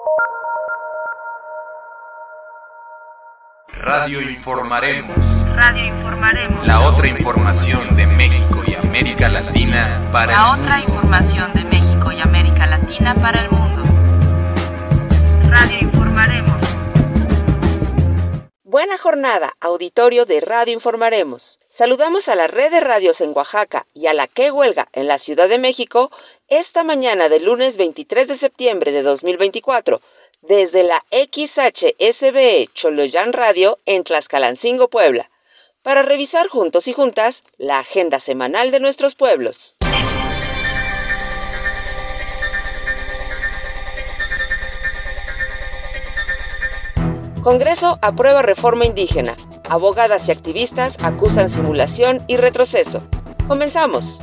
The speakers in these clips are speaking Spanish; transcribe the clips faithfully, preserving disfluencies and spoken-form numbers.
Radio Informaremos. Radio Informaremos. La otra información de México y América Latina para La el otra mundo. información de México y América Latina para el mundo. Radio Informaremos. Buena jornada, auditorio de Radio Informaremos. Saludamos a la red de radios en Oaxaca y a la que huelga en la Ciudad de México esta mañana del lunes veintitrés de septiembre de dos mil veinticuatro, desde la X H S B E Choloyán Radio en Tlaxcalancingo, Puebla, para revisar juntos y juntas la agenda semanal de nuestros pueblos. Congreso aprueba reforma indígena. Abogadas y activistas acusan simulación y retroceso. Comenzamos.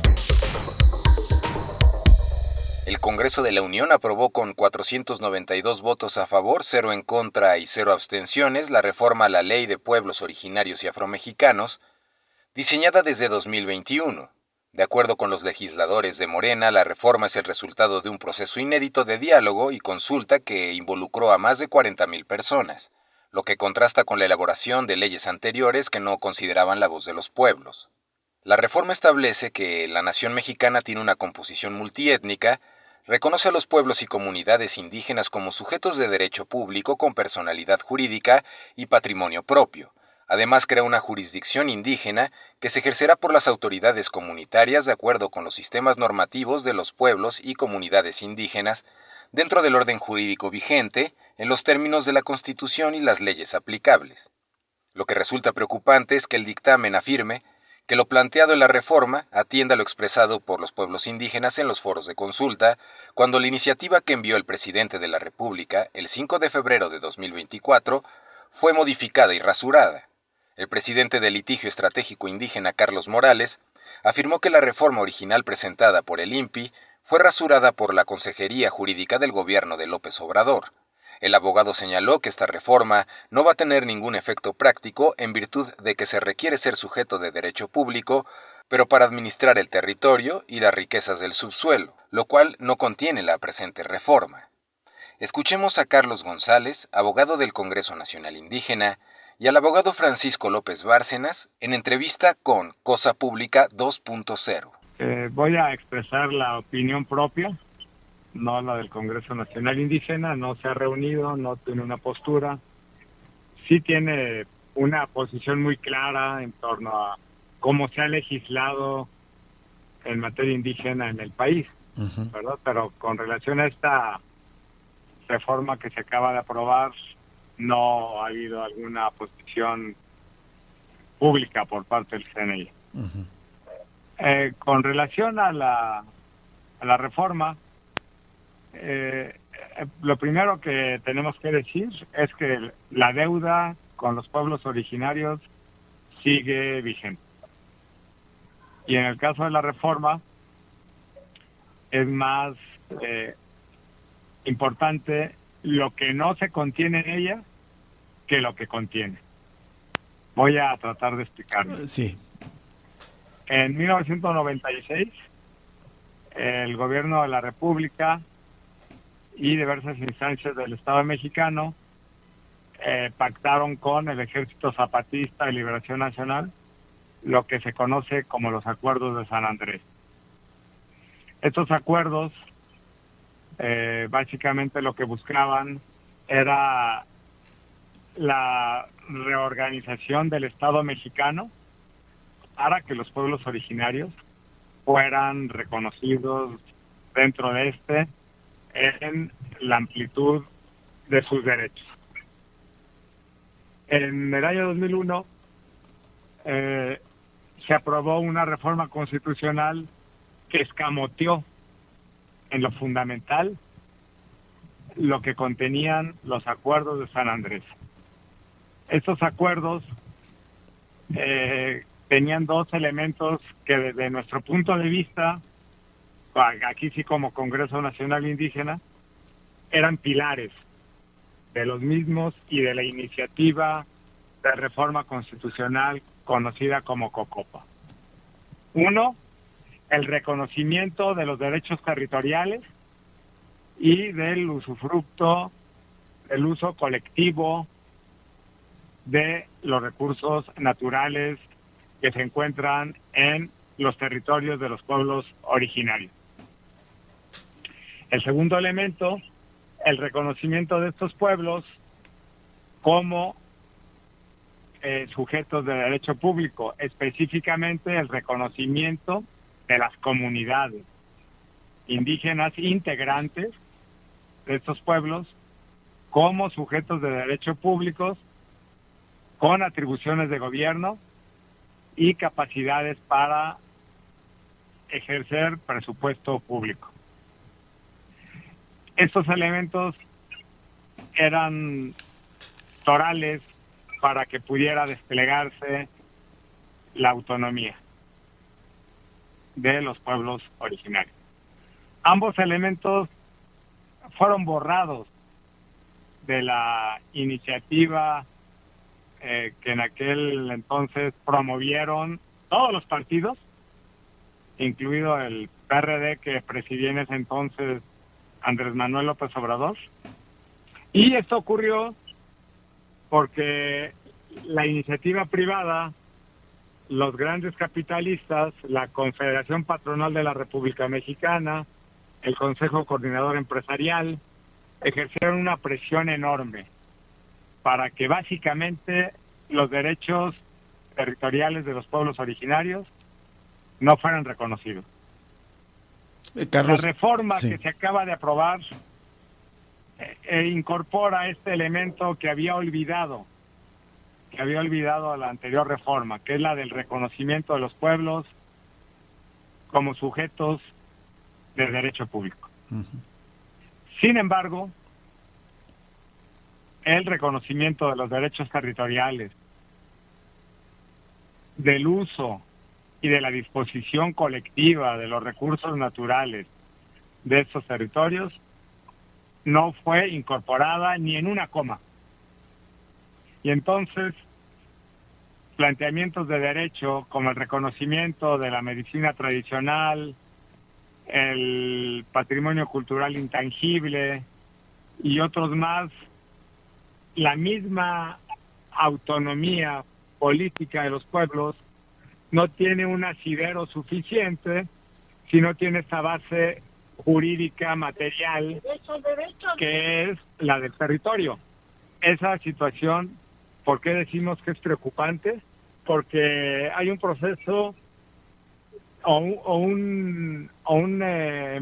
El Congreso de la Unión aprobó con cuatrocientos noventa y dos votos a favor, cero en contra y cero abstenciones la reforma a la Ley de Pueblos Originarios y Afromexicanos, diseñada desde dos mil veintiuno. De acuerdo con los legisladores de Morena, la reforma es el resultado de un proceso inédito de diálogo y consulta que involucró a más de cuarenta mil personas, lo que contrasta con la elaboración de leyes anteriores que no consideraban la voz de los pueblos. La reforma establece que la nación mexicana tiene una composición multiétnica, reconoce a los pueblos y comunidades indígenas como sujetos de derecho público con personalidad jurídica y patrimonio propio. Además, crea una jurisdicción indígena que se ejercerá por las autoridades comunitarias de acuerdo con los sistemas normativos de los pueblos y comunidades indígenas, dentro del orden jurídico vigente, en los términos de la Constitución y las leyes aplicables. Lo que resulta preocupante es que el dictamen afirme que lo planteado en la reforma atienda a lo expresado por los pueblos indígenas en los foros de consulta, cuando la iniciativa que envió el presidente de la República el cinco de febrero de dos mil veinticuatro fue modificada y rasurada. El presidente del Litigio Estratégico Indígena, Carlos Morales, afirmó que la reforma original presentada por el I N P I fue rasurada por la Consejería Jurídica del gobierno de López Obrador. El abogado señaló que esta reforma no va a tener ningún efecto práctico en virtud de que se requiere ser sujeto de derecho público, pero para administrar el territorio y las riquezas del subsuelo, lo cual no contiene la presente reforma. Escuchemos a Carlos González, abogado del Congreso Nacional Indígena, y al abogado Francisco López Bárcenas en entrevista con Cosa Pública dos punto cero. Eh, voy a expresar la opinión propia, no la del Congreso Nacional Indígena. No se ha reunido, no tiene una postura. Sí tiene una posición muy clara en torno a cómo se ha legislado en materia indígena en el país, uh-huh. ¿verdad? Pero con relación a esta reforma que se acaba de aprobar, no ha habido alguna posición pública por parte del C N I. Uh-huh. Eh, con relación a la, a la reforma, eh, eh, lo primero que tenemos que decir es que la deuda con los pueblos originarios sigue vigente. Y en el caso de la reforma, es más eh, importante lo que no se contiene en ella que lo que contiene. Voy a tratar de explicarlo. Sí. En mil novecientos noventa y seis, el gobierno de la República y diversas instancias del Estado mexicano eh, pactaron con el Ejército Zapatista de Liberación Nacional lo que se conoce como los Acuerdos de San Andrés. Estos acuerdos eh, básicamente lo que buscaban era la reorganización del Estado mexicano para que los pueblos originarios fueran reconocidos dentro de este en la amplitud de sus derechos. En el año dos mil uno eh, se aprobó una reforma constitucional que escamoteó en lo fundamental lo que contenían los acuerdos de San Andrés. Estos acuerdos eh, tenían dos elementos que desde nuestro punto de vista, aquí sí como Congreso Nacional Indígena, eran pilares de los mismos y de la iniciativa de reforma constitucional conocida como COCOPA. Uno, el reconocimiento de los derechos territoriales y del usufructo el uso colectivo de los recursos naturales que se encuentran en los territorios de los pueblos originarios. El segundo elemento, el reconocimiento de estos pueblos como eh, sujetos de derecho público, específicamente el reconocimiento de las comunidades indígenas integrantes de estos pueblos como sujetos de derecho públicos con atribuciones de gobierno y capacidades para ejercer presupuesto público. Estos elementos eran torales para que pudiera desplegarse la autonomía de los pueblos originarios. Ambos elementos fueron borrados de la iniciativa eh, que en aquel entonces promovieron todos los partidos, incluido el P R D que presidía en ese entonces Andrés Manuel López Obrador. Y esto ocurrió porque la iniciativa privada, los grandes capitalistas, la Confederación Patronal de la República Mexicana, el Consejo Coordinador Empresarial, ejercieron una presión enorme para que básicamente los derechos territoriales de los pueblos originarios no fueran reconocidos. Eh, Carlos, la reforma sí. que se acaba de aprobar eh, eh, incorpora este elemento que había olvidado, que había olvidado la anterior reforma, que es la del reconocimiento de los pueblos como sujetos de derecho público. Uh-huh. Sin embargo, el reconocimiento de los derechos territoriales, del uso y de la disposición colectiva de los recursos naturales de estos territorios no fue incorporada ni en una coma. Y entonces, planteamientos de derecho como el reconocimiento de la medicina tradicional, el patrimonio cultural intangible y otros más, la misma autonomía política de los pueblos no tiene un asidero suficiente si no tiene esta base jurídica material que es la del territorio. Esa situación, ¿por qué decimos que es preocupante? Porque hay un proceso o un, o un, o un eh,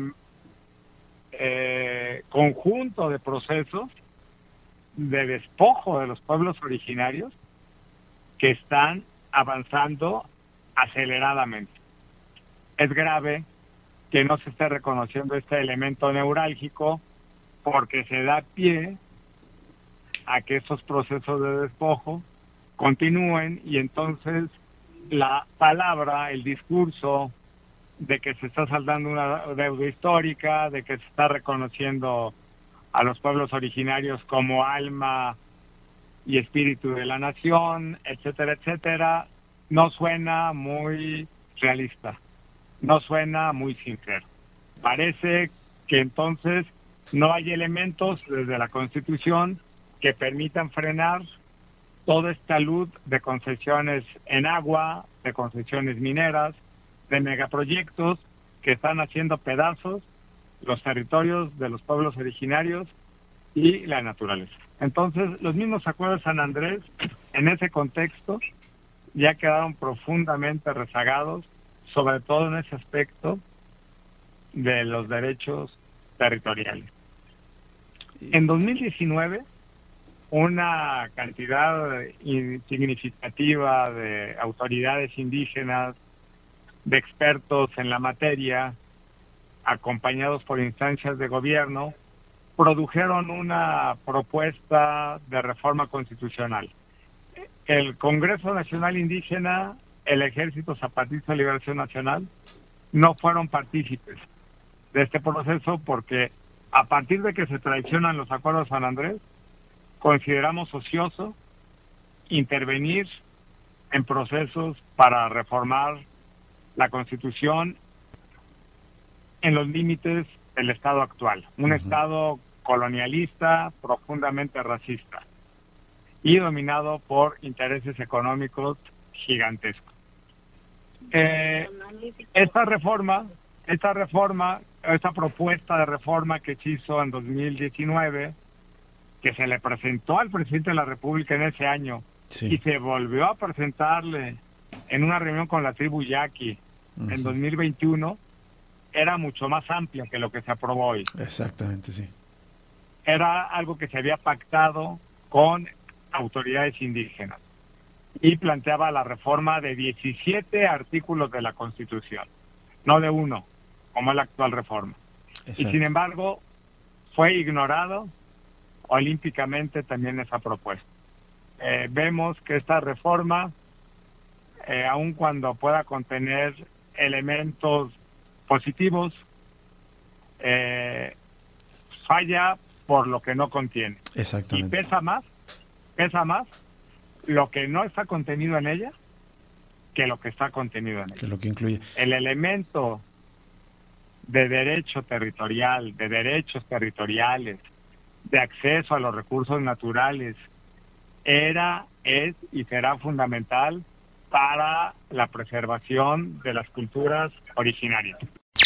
eh, conjunto de procesos de despojo de los pueblos originarios que están avanzando aceleradamente. Es grave que no se esté reconociendo este elemento neurálgico porque se da pie a que estos procesos de despojo continúen y entonces la palabra, el discurso de que se está saldando una deuda histórica, de que se está reconociendo a los pueblos originarios como alma y espíritu de la nación, etcétera, etcétera, no suena muy realista, no suena muy sincero. Parece que entonces no hay elementos desde la Constitución que permitan frenar toda esta luz de concesiones en agua, de concesiones mineras, de megaproyectos que están haciendo pedazos los territorios de los pueblos originarios y la naturaleza. Entonces, los mismos acuerdos de San Andrés, en ese contexto, ya quedaron profundamente rezagados, sobre todo en ese aspecto de los derechos territoriales. En dos mil diecinueve, una cantidad significativa de autoridades indígenas, de expertos en la materia, acompañados por instancias de gobierno, produjeron una propuesta de reforma constitucional. El Congreso Nacional Indígena, el Ejército Zapatista de Liberación Nacional, no fueron partícipes de este proceso porque a partir de que se traicionan los acuerdos de San Andrés, consideramos ocioso intervenir en procesos para reformar la Constitución en los límites del Estado actual. Un uh-huh. Estado colonialista, profundamente racista y dominado por intereses económicos gigantescos. Eh, esta reforma, esta reforma, esta propuesta de reforma que se hizo en dos mil diecinueve, que se le presentó al presidente de la República en ese año, sí, y se volvió a presentarle en una reunión con la tribu Yaqui uh-huh. en dos mil veintiuno, era mucho más amplia que lo que se aprobó hoy. Exactamente, sí. Era algo que se había pactado con autoridades indígenas y planteaba la reforma de diecisiete artículos de la Constitución, no de uno, como es la actual reforma. Exacto. Y sin embargo, fue ignorado olímpicamente también esa propuesta. Eh, vemos que esta reforma, eh, aun cuando pueda contener elementos positivos, eh, falla por lo que no contiene. Exactamente. Y pesa más, pesa más lo que no está contenido en ella que lo que está contenido en ella. Que lo que incluye. El elemento de derecho territorial, de derechos territoriales, de acceso a los recursos naturales, era, es y será fundamental para la preservación de las culturas originarias.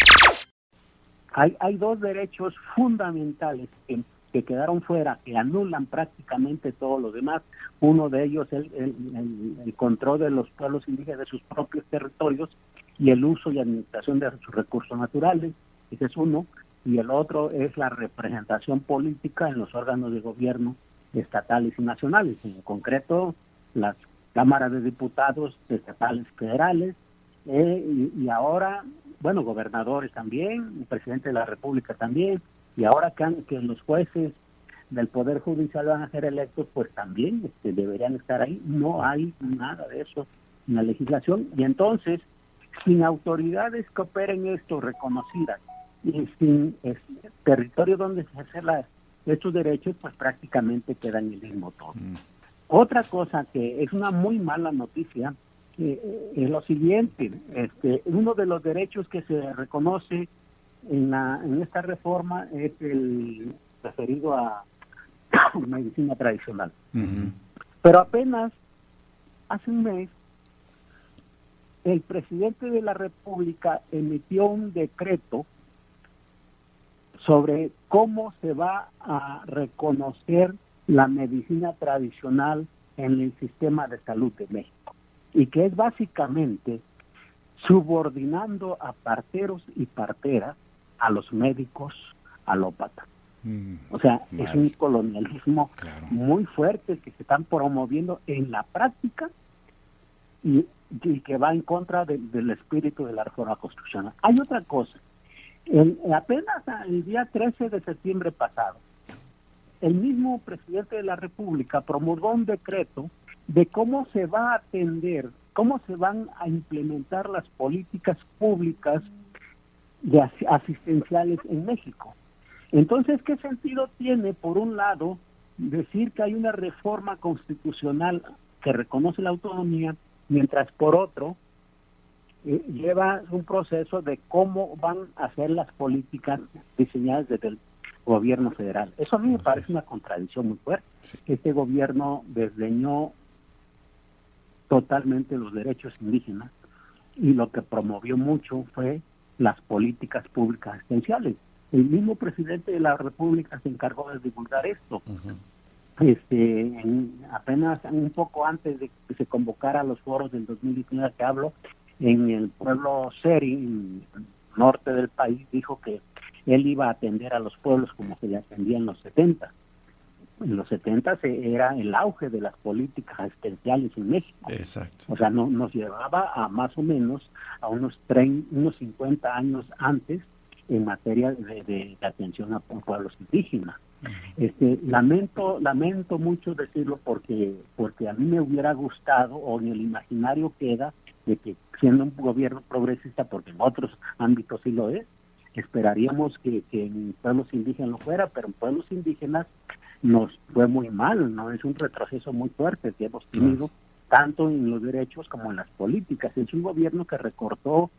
Hay, hay dos derechos fundamentales que, que quedaron fuera, que anulan prácticamente todo lo demás. Uno de ellos es el, el, el, el control de los pueblos indígenas de sus propios territorios y el uso y administración de sus recursos naturales. Ese es uno. Y el otro es la representación política en los órganos de gobierno estatales y nacionales, en concreto las cámaras de diputados estatales federales, eh, y, y ahora, bueno, gobernadores también, el presidente de la República también, y ahora que, han, que los jueces del Poder Judicial van a ser electos, pues también este, deberían estar ahí. No hay nada de eso en la legislación, y entonces, sin autoridades que operen esto reconocidas, y sin este, territorio donde se ejercer la, estos derechos, pues prácticamente queda en el mismo todo. Mm. Otra cosa que es una muy mala noticia eh, es lo siguiente: este, uno de los derechos que se reconoce en, la, en esta reforma es el referido a medicina tradicional. Mm-hmm. Pero apenas hace un mes el presidente de la República emitió un decreto sobre cómo se va a reconocer la medicina tradicional en el sistema de salud de México, y que es básicamente subordinando a parteros y parteras a los médicos alópatas. Mm, o sea, mal. Es un colonialismo claro. muy fuerte que se están promoviendo en la práctica y, y que va en contra de, del espíritu de la reforma constitucional. Hay otra cosa. El, apenas el día trece de septiembre pasado, el mismo presidente de la República promulgó un decreto de cómo se va a atender, cómo se van a implementar las políticas públicas de as- asistenciales en México. Entonces, ¿qué sentido tiene, por un lado, decir que hay una reforma constitucional que reconoce la autonomía, mientras por otro Eh, lleva un proceso de cómo van a hacer las políticas diseñadas desde el gobierno federal? Eso a mí me parece una contradicción muy fuerte. Sí. Este gobierno desdeñó totalmente los derechos indígenas y lo que promovió mucho fue las políticas públicas asistenciales. El mismo presidente de la República se encargó de divulgar esto. Uh-huh. Este, en, apenas un poco antes de que se convocara a los foros del dos mil diecinueve que hablo, en el pueblo Seri, en el norte del país, dijo que él iba a atender a los pueblos como se le atendía en los setenta. En los setenta era el auge de las políticas asistenciales en México. Exacto. O sea, no, nos llevaba a más o menos a unos, treinta, unos cincuenta años antes en materia de, de, de atención a pueblos indígenas. Uh-huh. Este, lamento, lamento mucho decirlo porque, porque a mí me hubiera gustado, o en el imaginario queda, de que siendo un gobierno progresista, porque en otros ámbitos sí lo es, esperaríamos que, que en pueblos indígenas lo fuera, pero en pueblos indígenas nos fue muy mal, ¿no? Es un retroceso muy fuerte que hemos tenido, tanto en los derechos como en las políticas. Es un gobierno que recortó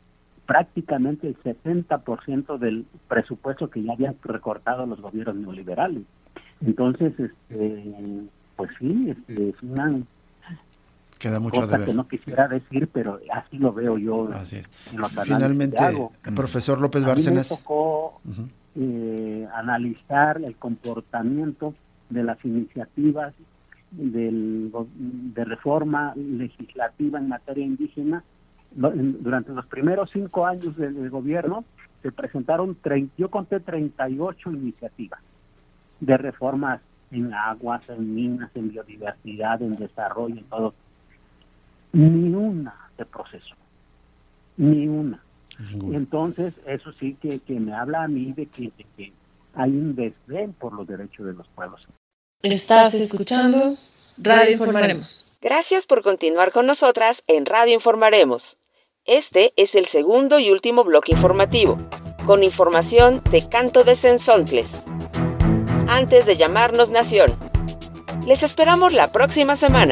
prácticamente el setenta por ciento del presupuesto que ya habían recortado los gobiernos neoliberales. Entonces, este, pues sí, este, es una Queda mucho cosa de ver. que no quisiera decir, pero así lo veo yo. Así es. En los Finalmente, que hago. el profesor López A mí Bárcenas. me tocó uh-huh. eh, analizar el comportamiento de las iniciativas del, de reforma legislativa en materia indígena. Durante los primeros cinco años del, del gobierno se presentaron, treinta, yo conté treinta y ocho iniciativas de reformas en aguas, en minas, en biodiversidad, en desarrollo, en todo. Ni una de proceso, ni una. Ninguna. Entonces, eso sí que, que me habla a mí de que, de que hay un desdén por los derechos de los pueblos. Estás escuchando Radio Informaremos. Gracias por continuar con nosotras en Radio Informaremos. Este es el segundo y último bloque informativo, con información de Canto de Cenzontles. Antes de llamarnos Nación, les esperamos la próxima semana.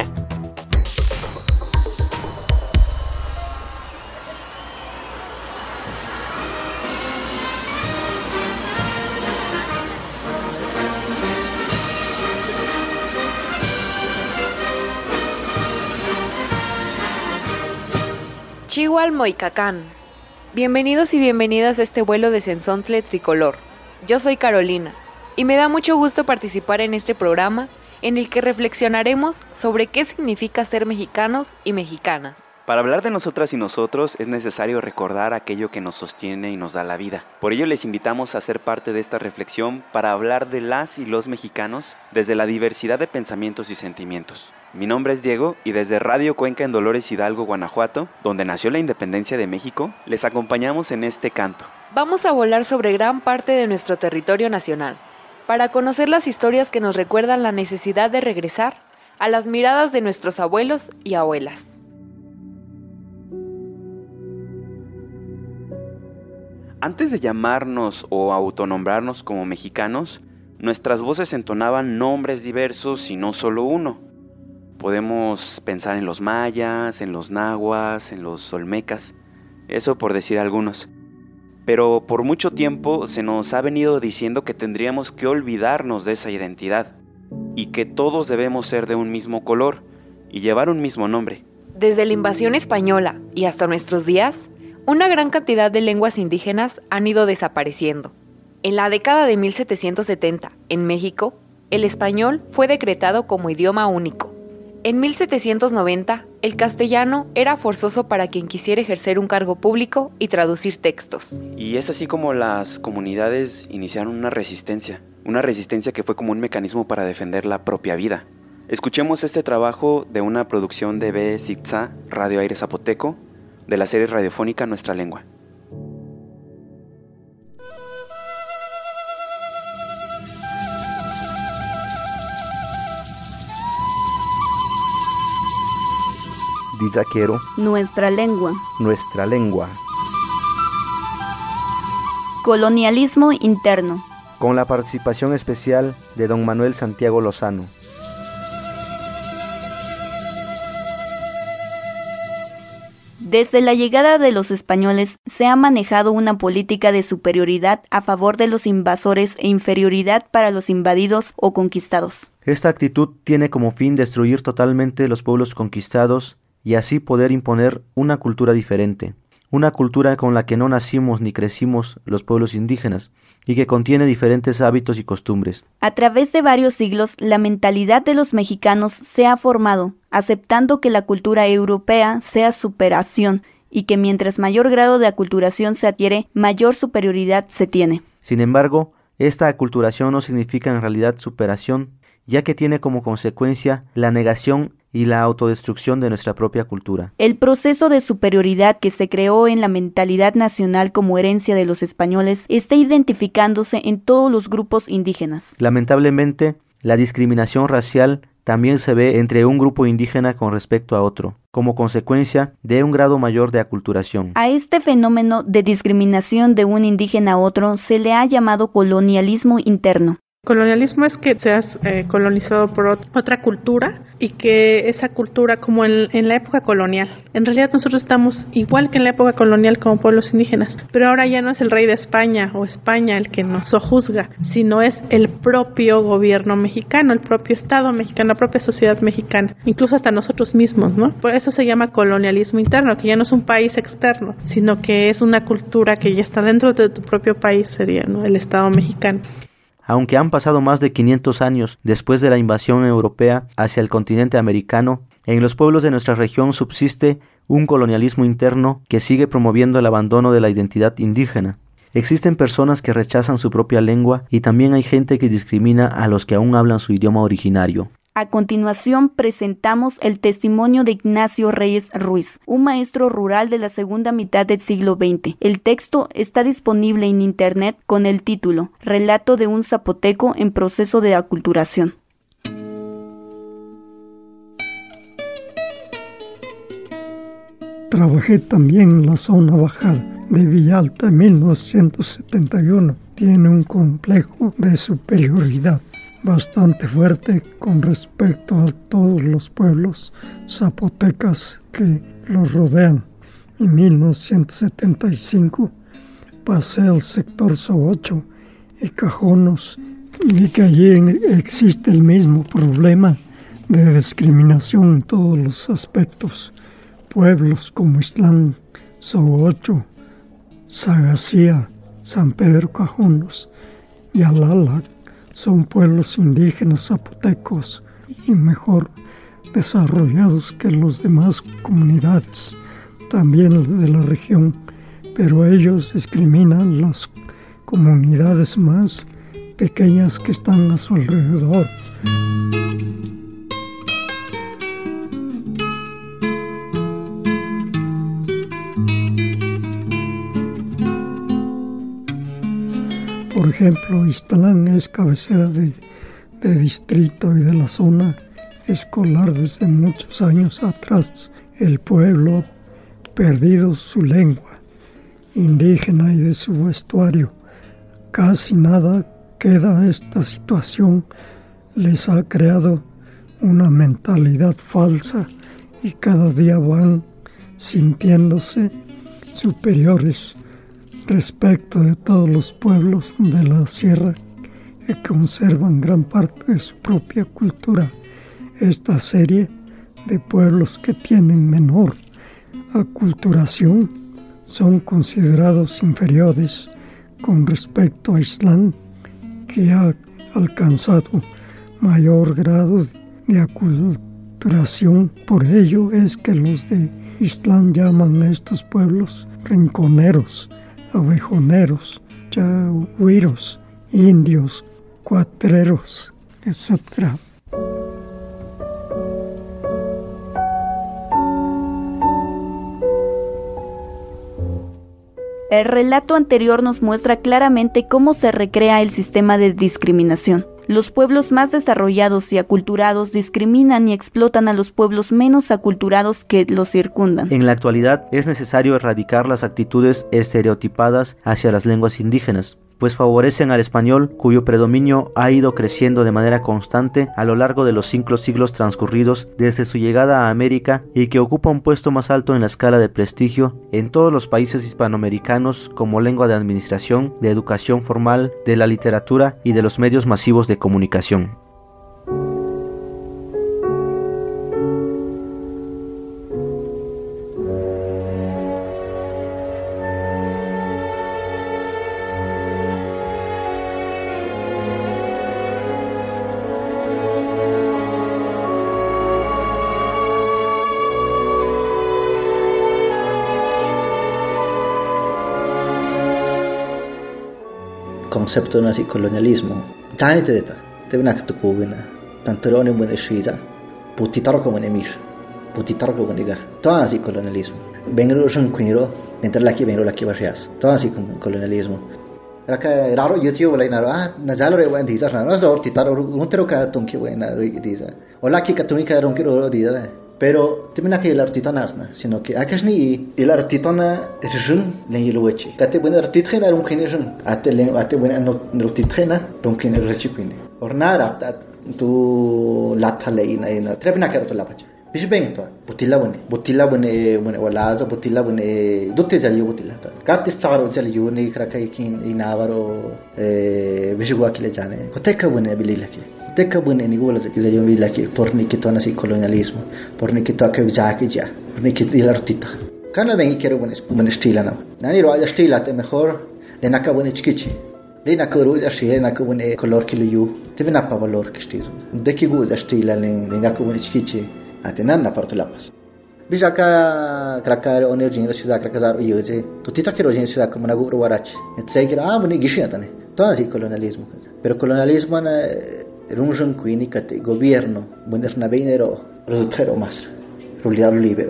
Chihualmoicacán. Bienvenidos y bienvenidas a este vuelo de Cenzontle tricolor. Yo soy Carolina y me da mucho gusto participar en este programa en el que reflexionaremos sobre qué significa ser mexicanos y mexicanas. Para hablar de nosotras y nosotros es necesario recordar aquello que nos sostiene y nos da la vida. Por ello les invitamos a ser parte de esta reflexión para hablar de las y los mexicanos desde la diversidad de pensamientos y sentimientos. Mi nombre es Diego y desde Radio Cuenca en Dolores Hidalgo, Guanajuato, donde nació la independencia de México, les acompañamos en este canto. Vamos a volar sobre gran parte de nuestro territorio nacional, para conocer las historias que nos recuerdan la necesidad de regresar a las miradas de nuestros abuelos y abuelas. Antes de llamarnos o autonombrarnos como mexicanos, nuestras voces entonaban nombres diversos y no solo uno. Podemos pensar en los mayas, en los nahuas, en los olmecas, eso por decir algunos. Pero por mucho tiempo se nos ha venido diciendo que tendríamos que olvidarnos de esa identidad y que todos debemos ser de un mismo color y llevar un mismo nombre. Desde la invasión española y hasta nuestros días, una gran cantidad de lenguas indígenas han ido desapareciendo. En la década de mil setecientos setenta, en México, el español fue decretado como idioma único. En mil setecientos noventa, el castellano era forzoso para quien quisiera ejercer un cargo público y traducir textos. Y es así como las comunidades iniciaron una resistencia, una resistencia que fue como un mecanismo para defender la propia vida. Escuchemos este trabajo de una producción de B S I T S A, Radio Aire Zapoteco, de la serie radiofónica Nuestra Lengua. Dizaquero. Nuestra lengua. Nuestra lengua. Colonialismo interno. Con la participación especial de don Manuel Santiago Lozano. Desde la llegada de los españoles se ha manejado una política de superioridad a favor de los invasores e inferioridad para los invadidos o conquistados. Esta actitud tiene como fin destruir totalmente los pueblos conquistados y así poder imponer una cultura diferente, una cultura con la que no nacimos ni crecimos los pueblos indígenas y que contiene diferentes hábitos y costumbres. A través de varios siglos, la mentalidad de los mexicanos se ha formado, aceptando que la cultura europea sea superación y que mientras mayor grado de aculturación se adquiere, mayor superioridad se tiene. Sin embargo, esta aculturación no significa en realidad superación, ya que tiene como consecuencia la negación y la autodestrucción de nuestra propia cultura. El proceso de superioridad que se creó en la mentalidad nacional como herencia de los españoles está identificándose en todos los grupos indígenas. Lamentablemente, la discriminación racial también se ve entre un grupo indígena con respecto a otro, como consecuencia de un grado mayor de aculturación. A este fenómeno de discriminación de un indígena a otro se le ha llamado colonialismo interno. Colonialismo es que seas eh, colonizado por ot- otra cultura y que esa cultura, como en, en la época colonial, en realidad nosotros estamos igual que en la época colonial como pueblos indígenas, pero ahora ya no es el rey de España o España el que nos sojuzga, sino es el propio gobierno mexicano, el propio Estado mexicano, la propia sociedad mexicana, incluso hasta nosotros mismos, ¿no? Por eso se llama colonialismo interno, que ya no es un país externo, sino que es una cultura que ya está dentro de tu propio país, sería, ¿no?, el Estado mexicano. Aunque han pasado más de quinientos años después de la invasión europea hacia el continente americano, en los pueblos de nuestra región subsiste un colonialismo interno que sigue promoviendo el abandono de la identidad indígena. Existen personas que rechazan su propia lengua y también hay gente que discrimina a los que aún hablan su idioma originario. A continuación presentamos el testimonio de Ignacio Reyes Ruiz, un maestro rural de la segunda mitad del siglo veinte. El texto está disponible en internet con el título Relato de un zapoteco en proceso de aculturación. Trabajé también en la zona bajada de Villalta en mil novecientos setenta y uno. Tiene un complejo de superioridad bastante fuerte con respecto a todos los pueblos zapotecas que los rodean. En mil novecientos setenta y cinco pasé al sector Sogocho y Cajonos y vi que allí existe el mismo problema de discriminación en todos los aspectos. Pueblos como Islán, Sogocho, Sagacía, San Pedro Cajonos y Alala son pueblos indígenas zapotecos y mejor desarrollados que las demás comunidades, también de la región, pero ellos discriminan las comunidades más pequeñas que están a su alrededor. Por ejemplo, Ixtlán es cabecera de, de distrito y de la zona escolar desde muchos años atrás. El pueblo ha perdido su lengua indígena y de su vestuario. Casi nada queda. Esta situación les ha creado una mentalidad falsa y cada día van sintiéndose superiores respecto de todos los pueblos de la sierra que conservan gran parte de su propia cultura. Esta serie de pueblos que tienen menor aculturación son considerados inferiores con respecto a Islán, que ha alcanzado mayor grado de aculturación. Por ello es que los de Islán llaman a estos pueblos rinconeros, abejoneros, chahuiros, indios, cuatreros, etcétera. El relato anterior nos muestra claramente cómo se recrea el sistema de discriminación. Los pueblos más desarrollados y aculturados discriminan y explotan a los pueblos menos aculturados que los circundan. En la actualidad es necesario erradicar las actitudes estereotipadas hacia las lenguas indígenas, pues favorecen al español, cuyo predominio ha ido creciendo de manera constante a lo largo de los cinco siglos transcurridos desde su llegada a América y que ocupa un puesto más alto en la escala de prestigio en todos los países hispanoamericanos como lengua de administración, de educación formal, de la literatura y de los medios masivos de comunicación. Concepto nazi colonialismo tani teta te nak to kugina tantorone mun eshiza putitaro como nemir putitaro como negar todo así colonialismo vengo son quiro mentre la que vengo la que barrias todo así colonialismo raka raro youtube lai naro ah na jalo re wandi sa na so titaro un tero ka tum ki wena ri diza ola ki ka tumi ka ron ki ro diza Pero también hay el artitana, sino que hay que ni el artitana rin le yiluechi. Kate buena artitana un generation, ate le ate buena no artitana un generation quindi. Ornara tu latha le ina ina trebna kero la pacha. Bish bengto butilla bune butilla bune bune walaza butilla bune dutte jali butilla ta. Kat istaro jali yuni krakai kin inavaro eh bishwa kile jane. Koteka bune bililaki. Teka bune ni gola que yo vi la que por ni que tona si colonialismo, por ni que toca ya que ya, por ni que el artista. Kana ven y quiero buen buen estilo no. Nani ro ya estilo te mejor de naka buen chiquichi. De naka ro ya shi naka buen color que lo yo. Te ven a pa valor que estizo. De que go ya estilo le de naka buen chiquichi. Ate nanna parto la pas. Bija ka krakar oner jin ciudad krakazar yo je. Tu tita quiero jin ciudad como na go ro warach. Et sei que ah buen gishi atane. Todo así colonialismo. Pero colonialismo na Runjun quindi che governo, buonerna venero, produttero mastra, ruliaro libero.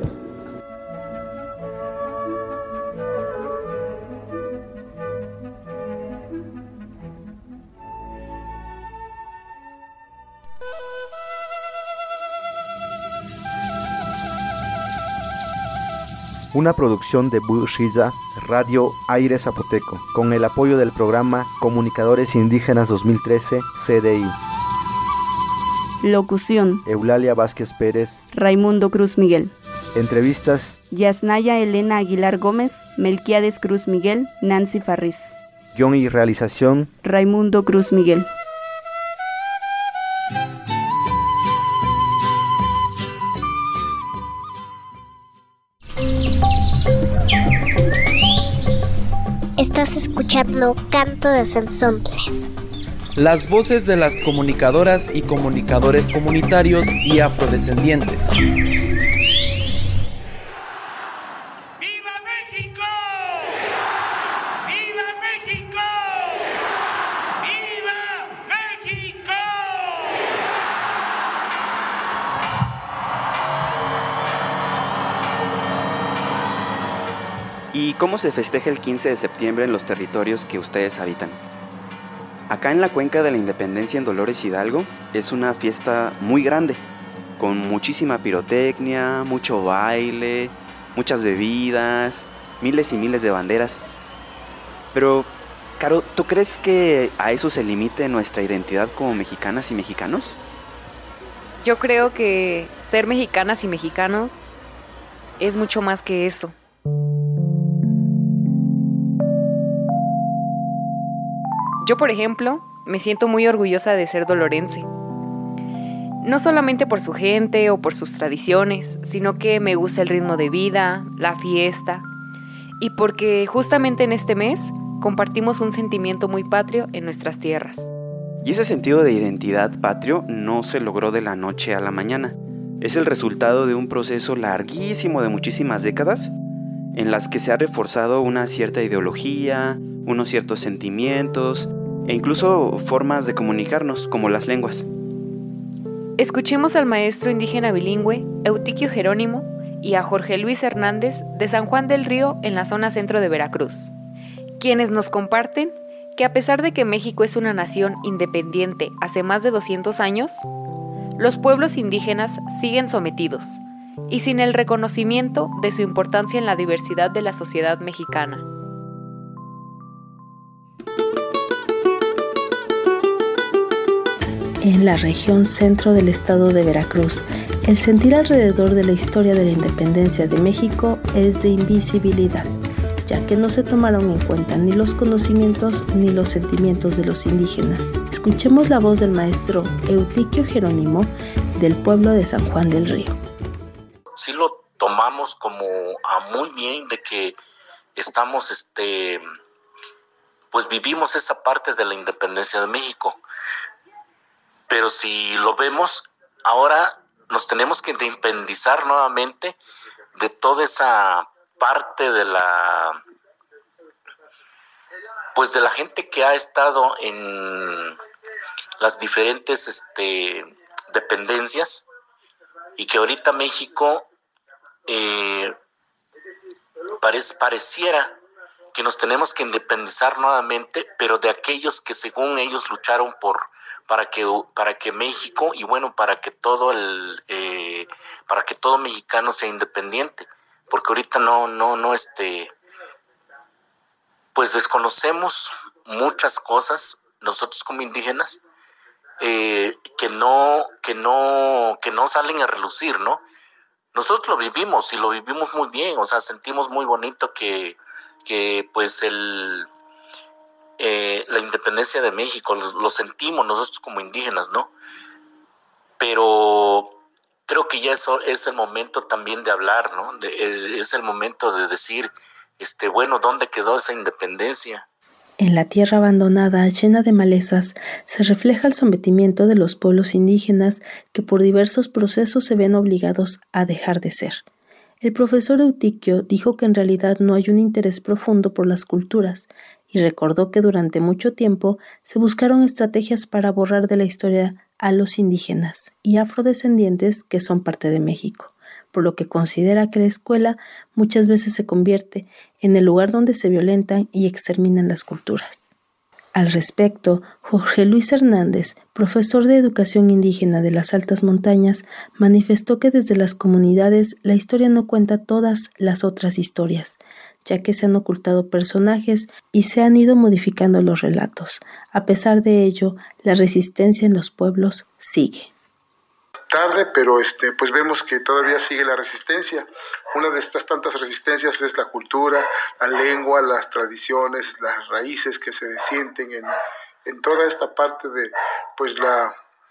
Una producción de Bushiza, Radio Aire Zapoteco, con el apoyo del programa Comunicadores Indígenas dos mil trece, C D I. Locución: Eulalia Vázquez Pérez, Raimundo Cruz Miguel. Entrevistas: Yasnaya Elena Aguilar Gómez, Melquiades Cruz Miguel, Nancy Farris. Guión y realización: Raimundo Cruz Miguel. Estás escuchando Canto de Sensontles. Las voces de las comunicadoras y comunicadores comunitarios y afrodescendientes. ¿Y cómo se festeja el quince de septiembre en los territorios que ustedes habitan? Acá en la Cuenca de la Independencia en Dolores Hidalgo es una fiesta muy grande, con muchísima pirotecnia, mucho baile, muchas bebidas, miles y miles de banderas. Pero, Caro, ¿tú crees que a eso se limite nuestra identidad como mexicanas y mexicanos? Yo creo que ser mexicanas y mexicanos es mucho más que eso. Yo, por ejemplo, me siento muy orgullosa de ser dolorense. No solamente por su gente o por sus tradiciones, sino que me gusta el ritmo de vida, la fiesta, y porque justamente en este mes compartimos un sentimiento muy patrio en nuestras tierras. Y ese sentido de identidad patrio no se logró de la noche a la mañana. Es el resultado de un proceso larguísimo de muchísimas décadas en las que se ha reforzado una cierta ideología, unos ciertos sentimientos e incluso formas de comunicarnos, como las lenguas. Escuchemos al maestro indígena bilingüe Eutiquio Jerónimo y a Jorge Luis Hernández de San Juan del Río en la zona centro de Veracruz, quienes nos comparten que a pesar de que México es una nación independiente hace más de doscientos años, los pueblos indígenas siguen sometidos y sin el reconocimiento de su importancia en la diversidad de la sociedad mexicana. En la región centro del estado de Veracruz, el sentir alrededor de la historia de la independencia de México es de invisibilidad, ya que no se tomaron en cuenta ni los conocimientos ni los sentimientos de los indígenas. Escuchemos la voz del maestro Eutiquio Jerónimo del pueblo de San Juan del Río. Sí lo tomamos como a muy bien de que estamos, este, pues vivimos esa parte de la independencia de México. Pero si lo vemos, ahora nos tenemos que independizar nuevamente de toda esa parte de la, pues de la gente que ha estado en las diferentes este, dependencias y que ahorita México eh, parece, pareciera que nos tenemos que independizar nuevamente, pero de aquellos que según ellos lucharon por para que, para que México y bueno, para que todo el, eh, para que todo mexicano sea independiente, porque ahorita no, no, no, este, pues desconocemos muchas cosas nosotros como indígenas eh, que no, que no, que no salen a relucir, ¿no? Nosotros lo vivimos y lo vivimos muy bien, o sea, sentimos muy bonito que, que pues el Eh, la independencia de México, lo, lo sentimos nosotros como indígenas, ¿no? Pero creo que ya eso es el momento también de hablar, ¿no? De, eh, es el momento de decir, este, bueno, ¿dónde quedó esa independencia? En la tierra abandonada, llena de malezas, se refleja el sometimiento de los pueblos indígenas que por diversos procesos se ven obligados a dejar de ser. El profesor Eutiquio dijo que en realidad no hay un interés profundo por las culturas, y recordó que durante mucho tiempo se buscaron estrategias para borrar de la historia a los indígenas y afrodescendientes que son parte de México, por lo que considera que la escuela muchas veces se convierte en el lugar donde se violentan y exterminan las culturas. Al respecto, Jorge Luis Hernández, profesor de educación indígena de las altas montañas, manifestó que desde las comunidades la historia no cuenta todas las otras historias, ya que se han ocultado personajes y se han ido modificando los relatos. A pesar de ello, la resistencia en los pueblos sigue. Tarde, pero este, pues vemos que todavía sigue la resistencia. Una de estas tantas resistencias es la cultura, la lengua, las tradiciones, las raíces que se sienten en, en toda esta parte de pues la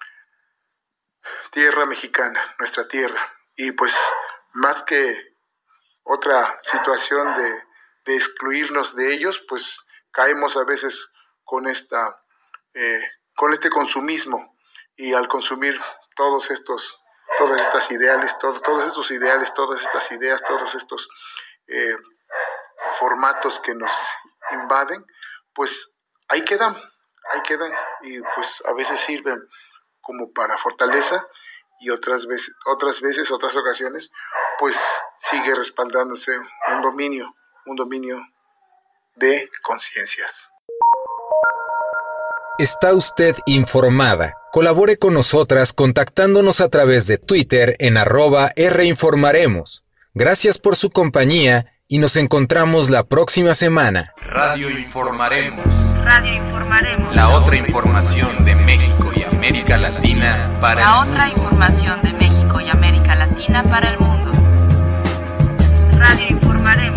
tierra mexicana, nuestra tierra. Y pues más que otra situación de, de excluirnos de ellos, pues caemos a veces con esta eh, con este consumismo, y al consumir todos estos todas estas ideales, todo, todos estos ideales, todas estas ideas, todos estos eh, formatos que nos invaden, pues ahí quedan, ahí quedan, y pues a veces sirven como para fortaleza, y otras veces, otras veces, otras ocasiones, pues sigue respaldándose un dominio, un dominio de conciencias. Está usted informada. Colabore con nosotras contactándonos a través de Twitter en arroba reinformaremos. Gracias por su compañía y nos encontramos la próxima semana. Radio Informaremos. Radio Informaremos. La otra información de México y América Latina para La el otra mundo. información de México y América Latina para el mundo. Radio Informaremos.